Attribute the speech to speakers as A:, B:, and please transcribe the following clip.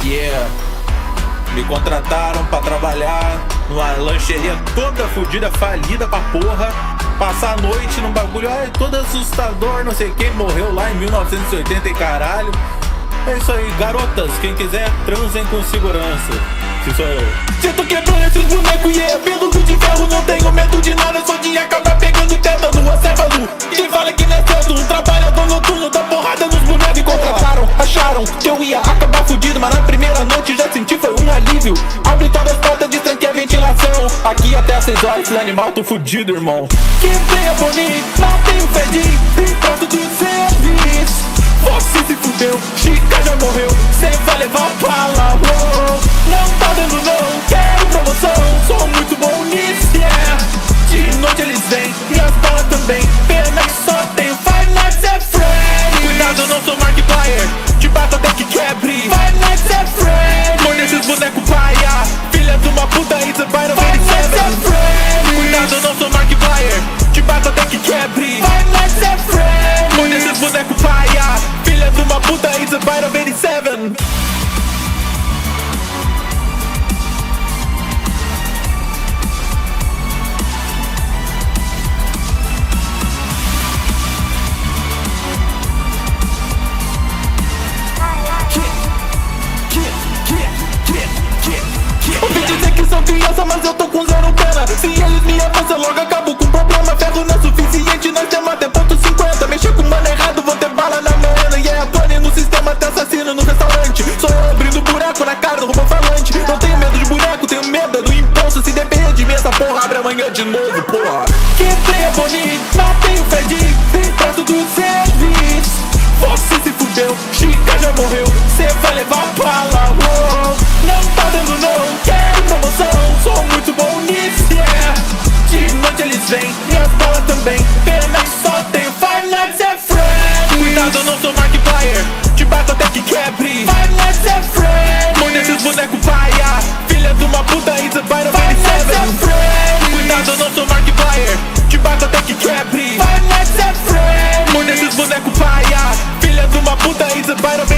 A: Yeah. Me contrataram pra trabalhar numa lancheria toda fodida, falida pra porra. Passar a noite num bagulho, ai, todo assustador, não sei quem morreu lá em 1980 e caralho. É isso aí, garotas, quem quiser, transem com segurança. Se sou eu.
B: Cê tô quebrando esses bonecos e é pelo de ferro. Não tenho medo de nada, só de acabar pegando teta no acéfalo. Quem fala que não é certo, um trabalhador noturno dá porrada nos bonecos. Me contrataram, acharam que eu ia acabar fudido, mas na primeira noite já senti foi um alívio. Abre todas as portas, destranquei a ventilação. Aqui até às 6 horas, esse animal tô fudido, irmão. Quebrei a bonita, não tenho fé de ir pronto do serviço. Você se fudeu, Chica já morreu, cê vai levar bala, oh. Não tá dando não, quero promoção, sou muito bom nisso, yeah. De noite eles vêm, e as balas também, pena que só tenho Five Nights at Freddy's. Cuidado, não sou Markiplier, te bato até que quebre. Five Nights at Freddy's. Morde esses bonecos paia, filha de uma puta, it's a bite of 87. Cuidado, não sou Markiplier, te bato até que quebre. Five Nights at Freddy's. Morde esses bonecos paia, filha de uma puta, it's a bite of 87. Ouvi dizer que são criança, mas eu tô com zero pena. Se eles me avançam, logo acabo com problema. Ferro não é suficiente, nós temos até ponto 50. Mexer com mano errado, vou ter bala na mana. E é a Tony no sistema, até assassino no restaurante. Sou eu abrindo buraco na cara do robô falante. Não tenho medo de boneco, tenho medo do imposto. Se depender de mim, essa porra abre amanhã de novo, porra. Quebrei a bonita, não tenho fé de ir perto do serviço. Você se fudeu, Chica já morreu, cê vai levar bala, oh. Não tá dando não, quero promoção, sou muito bom nisso, yeah. De noite eles vêm, e as balas também, pena que só tenho Five Nights at Freddy's. Cuidado, eu não sou Markiplier, te bato até que quebre. Five Nights at Freddy's. Morde esses bonecos paia, filha de uma puta, it's a bite of 87. Cuidado, eu não sou Markiplier, te bato até que quebre. Five Nights at Freddy's. Morde esses bonecos paia, filha de uma puta, it's a bite of 87.